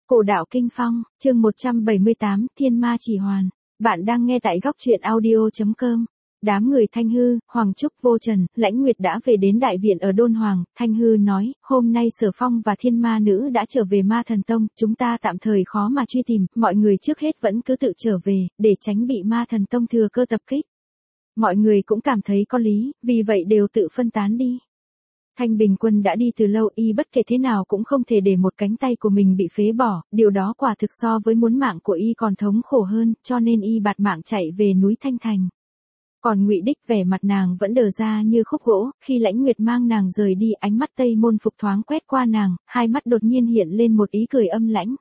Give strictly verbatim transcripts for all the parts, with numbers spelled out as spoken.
Cổ đạo kinh phong, chương một trăm bảy mươi tám, Thiên Ma chỉ hoàn. Bạn đang nghe tại góc truyện audio chấm com. Đám người Thanh Hư, Hoàng Trúc, Vô Trần, Lãnh Nguyệt đã về đến đại viện ở Đôn Hoàng. Thanh Hư nói, hôm nay Sở Phong và Thiên Ma Nữ đã trở về Ma Thần Tông, chúng ta tạm thời khó mà truy tìm, mọi người trước hết vẫn cứ tự trở về, để tránh bị Ma Thần Tông thừa cơ tập kích. Mọi người cũng cảm thấy có lý, vì vậy đều tự phân tán đi. Thanh Bình Quân đã đi từ lâu, y bất kể thế nào cũng không thể để một cánh tay của mình bị phế bỏ, điều đó quả thực so với muốn mạng của y còn thống khổ hơn, cho nên y bạt mạng chạy về núi Thanh Thành. Còn Ngụy Đích vẻ mặt nàng vẫn đờ ra như khúc gỗ, khi Lãnh Nguyệt mang nàng rời đi, ánh mắt Tây Môn Phục thoáng quét qua nàng, hai mắt đột nhiên hiện lên một ý cười âm lãnh.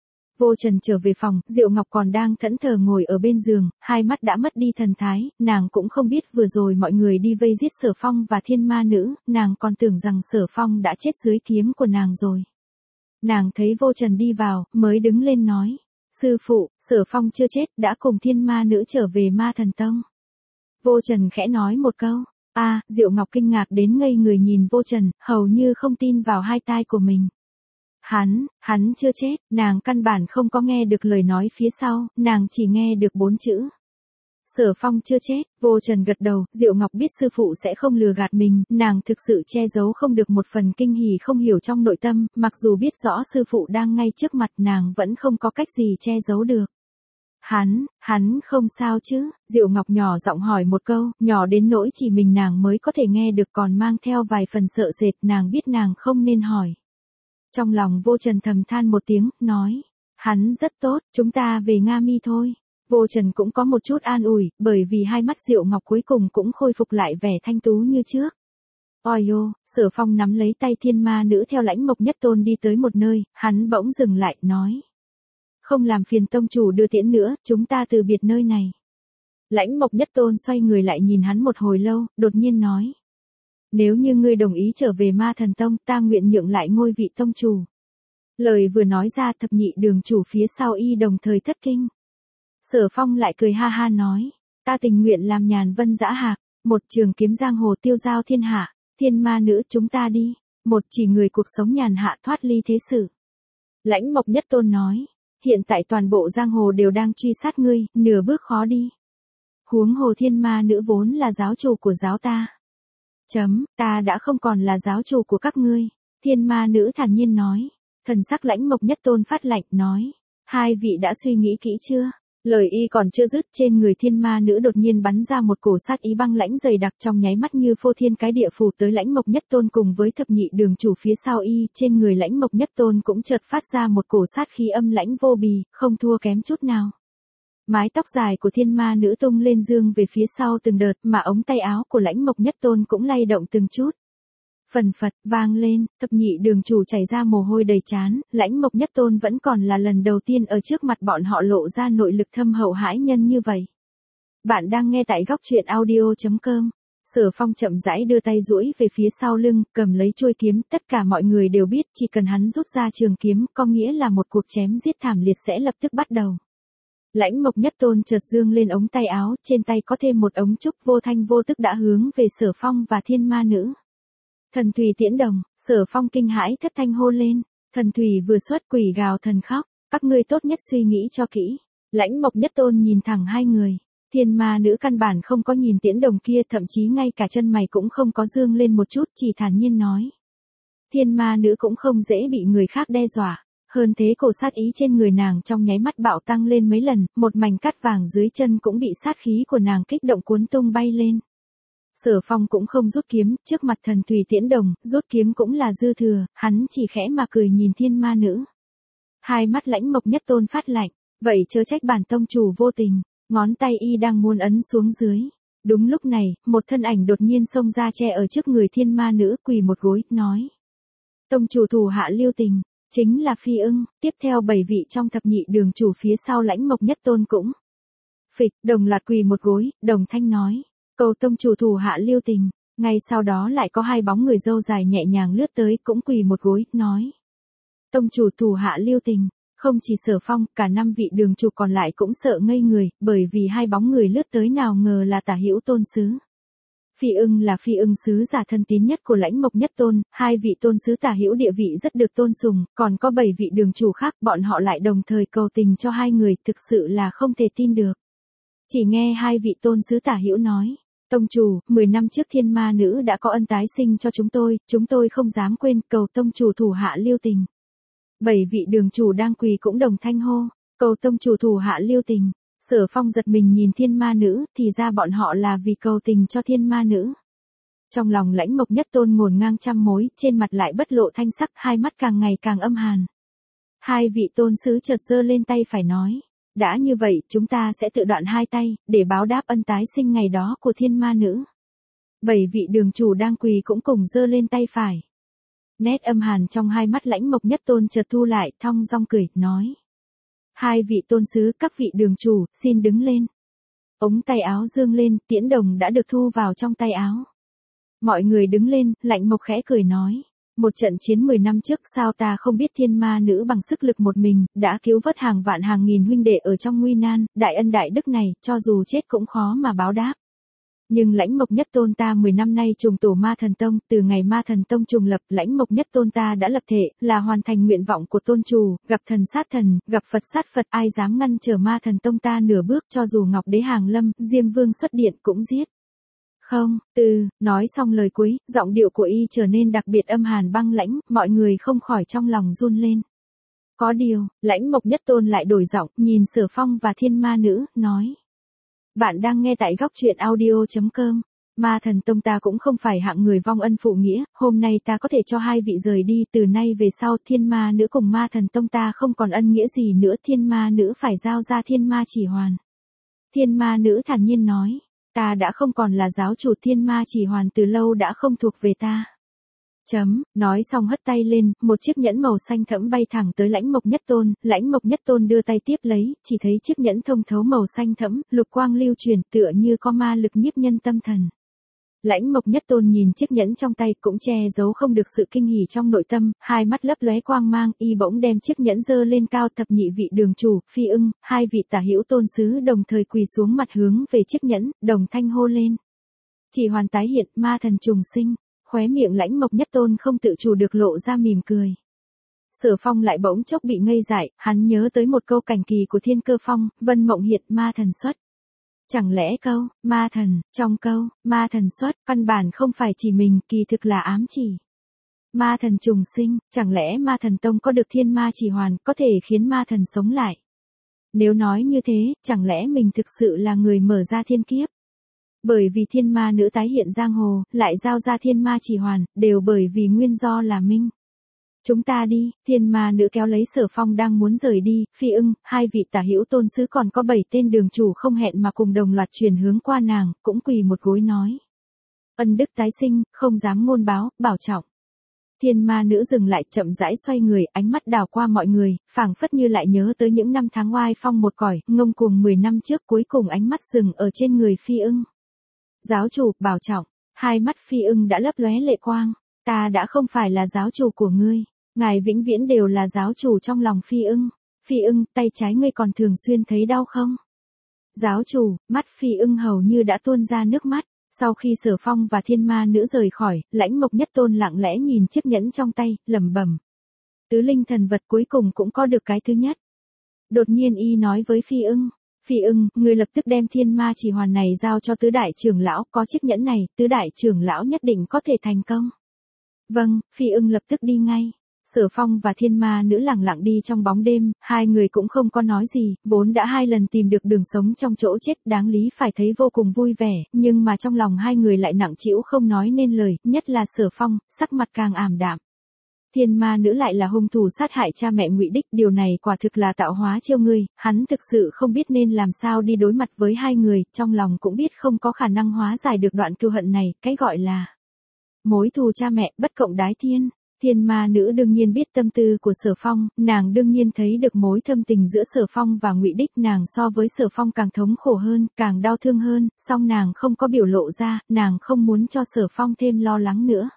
Vô Trần trở về phòng, Diệu Ngọc còn đang thẫn thờ ngồi ở bên giường, hai mắt đã mất đi thần thái, nàng cũng không biết vừa rồi mọi người đi vây giết Sở Phong và Thiên Ma Nữ, nàng còn tưởng rằng Sở Phong đã chết dưới kiếm của nàng rồi. Nàng thấy Vô Trần đi vào, mới đứng lên nói, sư phụ, Sở Phong chưa chết, đã cùng Thiên Ma Nữ trở về Ma Thần Tông. Vô Trần khẽ nói một câu, a, à, Diệu Ngọc kinh ngạc đến ngây người nhìn Vô Trần, hầu như không tin vào hai tai của mình. Hắn, hắn chưa chết, nàng căn bản không có nghe được lời nói phía sau, nàng chỉ nghe được bốn chữ. Sở Phong chưa chết, Vô Trần gật đầu, Diệu Ngọc biết sư phụ sẽ không lừa gạt mình, nàng thực sự che giấu không được một phần kinh hỉ không hiểu trong nội tâm, mặc dù biết rõ sư phụ đang ngay trước mặt nàng vẫn không có cách gì che giấu được. Hắn, hắn không sao chứ, Diệu Ngọc nhỏ giọng hỏi một câu, nhỏ đến nỗi chỉ mình nàng mới có thể nghe được còn mang theo vài phần sợ sệt, nàng biết nàng không nên hỏi. Trong lòng Vô Trần thầm than một tiếng, nói, hắn rất tốt, chúng ta về Nga Mi thôi. Vô Trần cũng có một chút an ủi, bởi vì hai mắt Diệu Ngọc cuối cùng cũng khôi phục lại vẻ thanh tú như trước. Oi ô, Sở Phong nắm lấy tay Thiên Ma Nữ theo Lãnh Mộc Nhất Tôn đi tới một nơi, hắn bỗng dừng lại, nói. Không làm phiền tông chủ đưa tiễn nữa, chúng ta từ biệt nơi này. Lãnh Mộc Nhất Tôn xoay người lại nhìn hắn một hồi lâu, đột nhiên nói. Nếu như ngươi đồng ý trở về Ma Thần Tông, ta nguyện nhượng lại ngôi vị tông chủ. Lời vừa nói ra, thập nhị đường chủ phía sau y đồng thời thất kinh. Sở Phong lại cười ha ha nói, ta tình nguyện làm nhàn vân dã hạc, một trường kiếm giang hồ tiêu giao thiên hạ, Thiên Ma Nữ chúng ta đi, một chỉ người cuộc sống nhàn hạ thoát ly thế sự. Lãnh Mộc Nhất Tôn nói, hiện tại toàn bộ giang hồ đều đang truy sát ngươi, nửa bước khó đi. Huống hồ Thiên Ma Nữ vốn là giáo chủ của giáo ta. Chấm, ta đã không còn là giáo chủ của các ngươi, Thiên Ma Nữ thản nhiên nói. Thần sắc Lãnh Mộc Nhất Tôn phát lạnh, nói, hai vị đã suy nghĩ kỹ chưa? Lời y còn chưa dứt, trên người Thiên Ma Nữ đột nhiên bắn ra một cổ sát ý băng lãnh dày đặc, trong nháy mắt như phô thiên cái địa phủ tới Lãnh Mộc Nhất Tôn cùng với thập nhị đường chủ phía sau y, trên người Lãnh Mộc Nhất Tôn cũng chợt phát ra một cổ sát khí âm lãnh vô bì, không thua kém chút nào. Mái tóc dài của Thiên Ma Nữ tung lên dương về phía sau từng đợt, mà ống tay áo của Lãnh Mộc Nhất Tôn cũng lay động từng chút. Phần phật, vang lên, thập nhị đường chủ chảy ra mồ hôi đầy trán, Lãnh Mộc Nhất Tôn vẫn còn là lần đầu tiên ở trước mặt bọn họ lộ ra nội lực thâm hậu hãi nhân như vậy. Bạn đang nghe tại góc truyện audio chấm com. Sở Phong chậm rãi đưa tay duỗi về phía sau lưng, cầm lấy chuôi kiếm, tất cả mọi người đều biết chỉ cần hắn rút ra trường kiếm, có nghĩa là một cuộc chém giết thảm liệt sẽ lập tức bắt đầu. Lãnh Mộc Nhất Tôn chợt dương lên ống tay áo, trên tay có thêm một ống trúc, vô thanh vô tức đã hướng về Sở Phong và Thiên Ma Nữ. Thần Thủy Tiễn Đồng, Sở Phong kinh hãi thất thanh hô lên, thần thủy vừa xuất, quỷ gào thần khóc, các ngươi tốt nhất suy nghĩ cho kỹ. Lãnh Mộc Nhất Tôn nhìn thẳng hai người, Thiên Ma Nữ căn bản không có nhìn Tiễn Đồng kia, thậm chí ngay cả chân mày cũng không có dương lên một chút, chỉ thản nhiên nói. Thiên Ma Nữ cũng không dễ bị người khác đe dọa, hơn thế cổ sát ý trên người nàng trong nháy mắt bạo tăng lên mấy lần, một mảnh cát vàng dưới chân cũng bị sát khí của nàng kích động cuốn tung bay lên. Sở Phong cũng không rút kiếm, trước mặt thần Thủy Tiễn Đồng, rút kiếm cũng là dư thừa, hắn chỉ khẽ mà cười nhìn Thiên Ma Nữ. Hai mắt Lãnh Mộc Nhất Tôn phát lạnh, vậy chớ trách bản tông chủ vô tình, ngón tay y đang muốn ấn xuống dưới. Đúng lúc này, một thân ảnh đột nhiên xông ra che ở trước người Thiên Ma Nữ, quỳ một gối, nói. Tông chủ thủ hạ lưu tình, chính là Phi Ưng, tiếp theo bảy vị trong thập nhị đường chủ phía sau Lãnh Mộc Nhất Tôn cũng. Phịch, đồng loạt quỳ một gối, đồng thanh nói. Cầu tông chủ thủ hạ lưu tình, ngay sau đó lại có hai bóng người râu dài nhẹ nhàng lướt tới, cũng quỳ một gối, nói. Tông chủ thủ hạ lưu tình, không chỉ Sở Phong, cả năm vị đường chủ còn lại cũng sợ ngây người, bởi vì hai bóng người lướt tới nào ngờ là Tả Hữu Tôn Sứ. Phi ưng là phi ưng sứ giả thân tín nhất của Lãnh Mộc Nhất Tôn, hai vị tôn sứ tả hữu địa vị rất được tôn sùng, còn có bảy vị đường chủ khác, bọn họ lại đồng thời cầu tình cho hai người, thực sự là không thể tin được. Chỉ nghe hai vị tôn sứ tả hữu nói, tông chủ, mười năm trước thiên ma nữ đã có ân tái sinh cho chúng tôi, chúng tôi không dám quên, cầu tông chủ thủ hạ lưu tình. Bảy vị đường chủ đang quỳ cũng đồng thanh hô, cầu tông chủ thủ hạ lưu tình. Sở Phong giật mình nhìn thiên ma nữ, thì ra bọn họ là vì cầu tình cho thiên ma nữ. Trong lòng Lãnh Mộc Nhất Tôn ngổn ngang trăm mối, trên mặt lại bất lộ thanh sắc, hai mắt càng ngày càng âm hàn. Hai vị tôn sứ chợt giơ lên tay phải nói, đã như vậy, chúng ta sẽ tự đoạn hai tay, để báo đáp ân tái sinh ngày đó của thiên ma nữ. Bảy vị đường chủ đang quỳ cũng cùng giơ lên tay phải. Nét âm hàn trong hai mắt Lãnh Mộc Nhất Tôn chợt thu lại, thong dong cười, nói. Hai vị tôn sứ, các vị đường chủ, xin đứng lên. Ống tay áo dương lên, tiễn đồng đã được thu vào trong tay áo. Mọi người đứng lên, Lãnh Mộc khẽ cười nói. Một trận chiến mười năm trước sao ta không biết thiên ma nữ bằng sức lực một mình, đã cứu vớt hàng vạn hàng nghìn huynh đệ ở trong nguy nan, đại ân đại đức này, cho dù chết cũng khó mà báo đáp. Nhưng Lãnh Mộc Nhất Tôn ta mười năm nay trùng tổ Ma Thần Tông, từ ngày Ma Thần Tông trùng lập, Lãnh Mộc Nhất Tôn ta đã lập thể, là hoàn thành nguyện vọng của tôn chủ, gặp thần sát thần, gặp Phật sát Phật, ai dám ngăn trở Ma Thần Tông ta nửa bước, cho dù Ngọc Đế hàng lâm, Diêm Vương xuất điện cũng giết. Không, từ, nói xong lời cuối, giọng điệu của y trở nên đặc biệt âm hàn băng lãnh, mọi người không khỏi trong lòng run lên. Có điều, Lãnh Mộc Nhất Tôn lại đổi giọng, nhìn Sở Phong và thiên ma nữ, nói. Bạn đang nghe tại góc truyện audio chấm com. Ma Thần Tông ta cũng không phải hạng người vong ân phụ nghĩa, hôm nay ta có thể cho hai vị rời đi, từ nay về sau thiên ma nữ cùng Ma Thần Tông ta không còn ân nghĩa gì nữa, thiên ma nữ phải giao ra thiên ma chỉ hoàn. Thiên ma nữ thản nhiên nói, ta đã không còn là giáo chủ, thiên ma chỉ hoàn từ lâu đã không thuộc về ta. Chấm, nói xong hất tay lên, một chiếc nhẫn màu xanh thẫm bay thẳng tới Lãnh Mộc Nhất Tôn, Lãnh Mộc Nhất Tôn đưa tay tiếp lấy, chỉ thấy chiếc nhẫn thông thấu màu xanh thẫm, lục quang lưu truyền, tựa như có ma lực nhiếp nhân tâm thần. Lãnh Mộc Nhất Tôn nhìn chiếc nhẫn trong tay cũng che giấu không được sự kinh hỉ trong nội tâm, hai mắt lấp lóe quang mang, y bỗng đem chiếc nhẫn giơ lên cao, thập nhị vị đường chủ, Phi Ưng, hai vị tả hữu tôn sứ đồng thời quỳ xuống mặt hướng về chiếc nhẫn, đồng thanh hô lên. Chỉ hoàn tái hiện, ma thần trùng sinh. Khóe miệng Lãnh Mộc Nhất Tôn không tự chủ được lộ ra mỉm cười. Sở Phong lại bỗng chốc bị ngây dại, hắn nhớ tới một câu cảnh kỳ của Thiên Cơ Phong, Vân Mộng Hiện ma thần xuất. Chẳng lẽ câu, ma thần, trong câu, ma thần xuất, căn bản không phải chỉ mình, kỳ thực là ám chỉ. Ma thần trùng sinh, chẳng lẽ Ma Thần Tông có được thiên ma chỉ hoàn, có thể khiến ma thần sống lại. Nếu nói như thế, chẳng lẽ mình thực sự là người mở ra thiên kiếp? Bởi vì thiên ma nữ tái hiện giang hồ, lại giao ra thiên ma chỉ hoàn, đều bởi vì nguyên do là minh. Chúng ta đi, thiên ma nữ kéo lấy Sở Phong đang muốn rời đi, Phi Ưng, hai vị tả hữu tôn sứ còn có bảy tên đường chủ không hẹn mà cùng đồng loạt chuyển hướng qua nàng, cũng quỳ một gối nói. Ân đức tái sinh, không dám ngôn báo, bảo trọng. Thiên ma nữ dừng lại chậm rãi xoay người, ánh mắt đảo qua mọi người, phảng phất như lại nhớ tới những năm tháng oai phong một cõi, ngông cuồng mười năm trước, cuối cùng ánh mắt dừng ở trên người Phi Ưng. Giáo chủ, bảo trọng, hai mắt Phi Ưng đã lấp lóe lệ quang, ta đã không phải là giáo chủ của ngươi, ngài vĩnh viễn đều là giáo chủ trong lòng Phi Ưng. Phi Ưng, tay trái ngươi còn thường xuyên thấy đau không? Giáo chủ, mắt Phi Ưng hầu như đã tuôn ra nước mắt. Sau khi Sở Phong và thiên ma nữ rời khỏi, Lãnh Mộc Nhất Tôn lặng lẽ nhìn chiếc nhẫn trong tay, lẩm bẩm. Tứ linh thần vật cuối cùng cũng có được cái thứ nhất. Đột nhiên y nói với Phi Ưng. Phi Ưng, người lập tức đem thiên ma chỉ hoàn này giao cho tứ đại trưởng lão, có chiếc nhẫn này, tứ đại trưởng lão nhất định có thể thành công. Vâng, Phi Ưng lập tức đi ngay. Sở Phong và thiên ma nữ lặng lặng đi trong bóng đêm, hai người cũng không có nói gì, vốn đã hai lần tìm được đường sống trong chỗ chết, đáng lý phải thấy vô cùng vui vẻ, nhưng mà trong lòng hai người lại nặng trĩu không nói nên lời, nhất là Sở Phong, sắc mặt càng ảm đạm. Thiên ma nữ lại là hung thủ sát hại cha mẹ Ngụy Đích, điều này quả thực là tạo hóa trêu ngươi, hắn thực sự không biết nên làm sao đi đối mặt với hai người, trong lòng cũng biết không có khả năng hóa giải được đoạn cừu hận này, cái gọi là mối thù cha mẹ, bất cộng đái thiên. Thiên ma nữ đương nhiên biết tâm tư của Sở Phong, nàng đương nhiên thấy được mối thâm tình giữa Sở Phong và Ngụy Đích, nàng so với Sở Phong càng thống khổ hơn, càng đau thương hơn, song nàng không có biểu lộ ra, nàng không muốn cho Sở Phong thêm lo lắng nữa.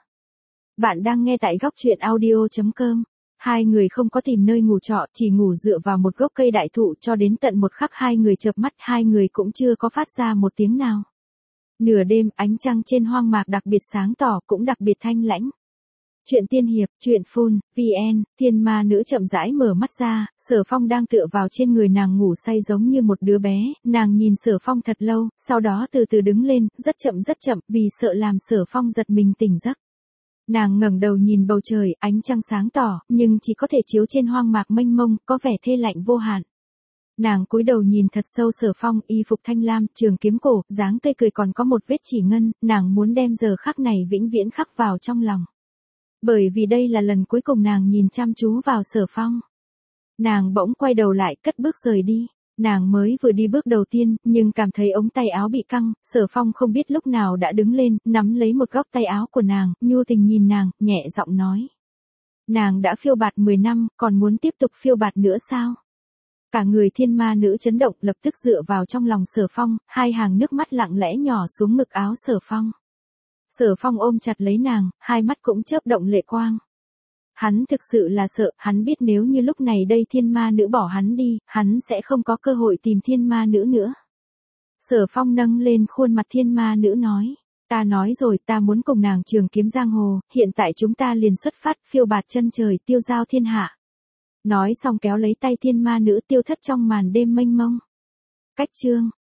Bạn đang nghe tại góc truyện audio chấm com. Hai người không có tìm nơi ngủ trọ, chỉ ngủ dựa vào một gốc cây đại thụ cho đến tận một khắc hai người chợp mắt, hai người cũng chưa có phát ra một tiếng nào. Nửa đêm, ánh trăng trên hoang mạc đặc biệt sáng tỏ cũng đặc biệt thanh lãnh. Chuyện tiên hiệp, chuyện phun, vn, thiên ma nữ chậm rãi mở mắt ra, Sở Phong đang tựa vào trên người nàng ngủ say giống như một đứa bé, nàng nhìn Sở Phong thật lâu, sau đó từ từ đứng lên, rất chậm rất chậm, vì sợ làm Sở Phong giật mình tỉnh giấc. Nàng ngẩng đầu nhìn bầu trời, ánh trăng sáng tỏ, nhưng chỉ có thể chiếu trên hoang mạc mênh mông, có vẻ thê lạnh vô hạn. Nàng cúi đầu nhìn thật sâu Sở Phong, y phục thanh lam, trường kiếm cổ, dáng tươi cười còn có một vết chỉ ngân, nàng muốn đem giờ khắc này vĩnh viễn khắc vào trong lòng. Bởi vì đây là lần cuối cùng nàng nhìn chăm chú vào Sở Phong. Nàng bỗng quay đầu lại, cất bước rời đi. Nàng mới vừa đi bước đầu tiên, nhưng cảm thấy ống tay áo bị căng, Sở Phong không biết lúc nào đã đứng lên, nắm lấy một góc tay áo của nàng, nhu tình nhìn nàng, nhẹ giọng nói. Nàng đã phiêu bạt mười năm, còn muốn tiếp tục phiêu bạt nữa sao? Cả người thiên ma nữ chấn động, lập tức dựa vào trong lòng Sở Phong, hai hàng nước mắt lặng lẽ nhỏ xuống ngực áo Sở Phong. Sở Phong ôm chặt lấy nàng, hai mắt cũng chớp động lệ quang. Hắn thực sự là sợ, hắn biết nếu như lúc này đây thiên ma nữ bỏ hắn đi, hắn sẽ không có cơ hội tìm thiên ma nữ nữa. Sở Phong nâng lên khuôn mặt thiên ma nữ nói, ta nói rồi, ta muốn cùng nàng trường kiếm giang hồ, hiện tại chúng ta liền xuất phát, phiêu bạt chân trời, tiêu giao thiên hạ. Nói xong kéo lấy tay thiên ma nữ tiêu thất trong màn đêm mênh mông. Cách chương